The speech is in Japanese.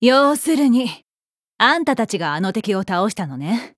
要するに、あんたたちがあの敵を倒したのね。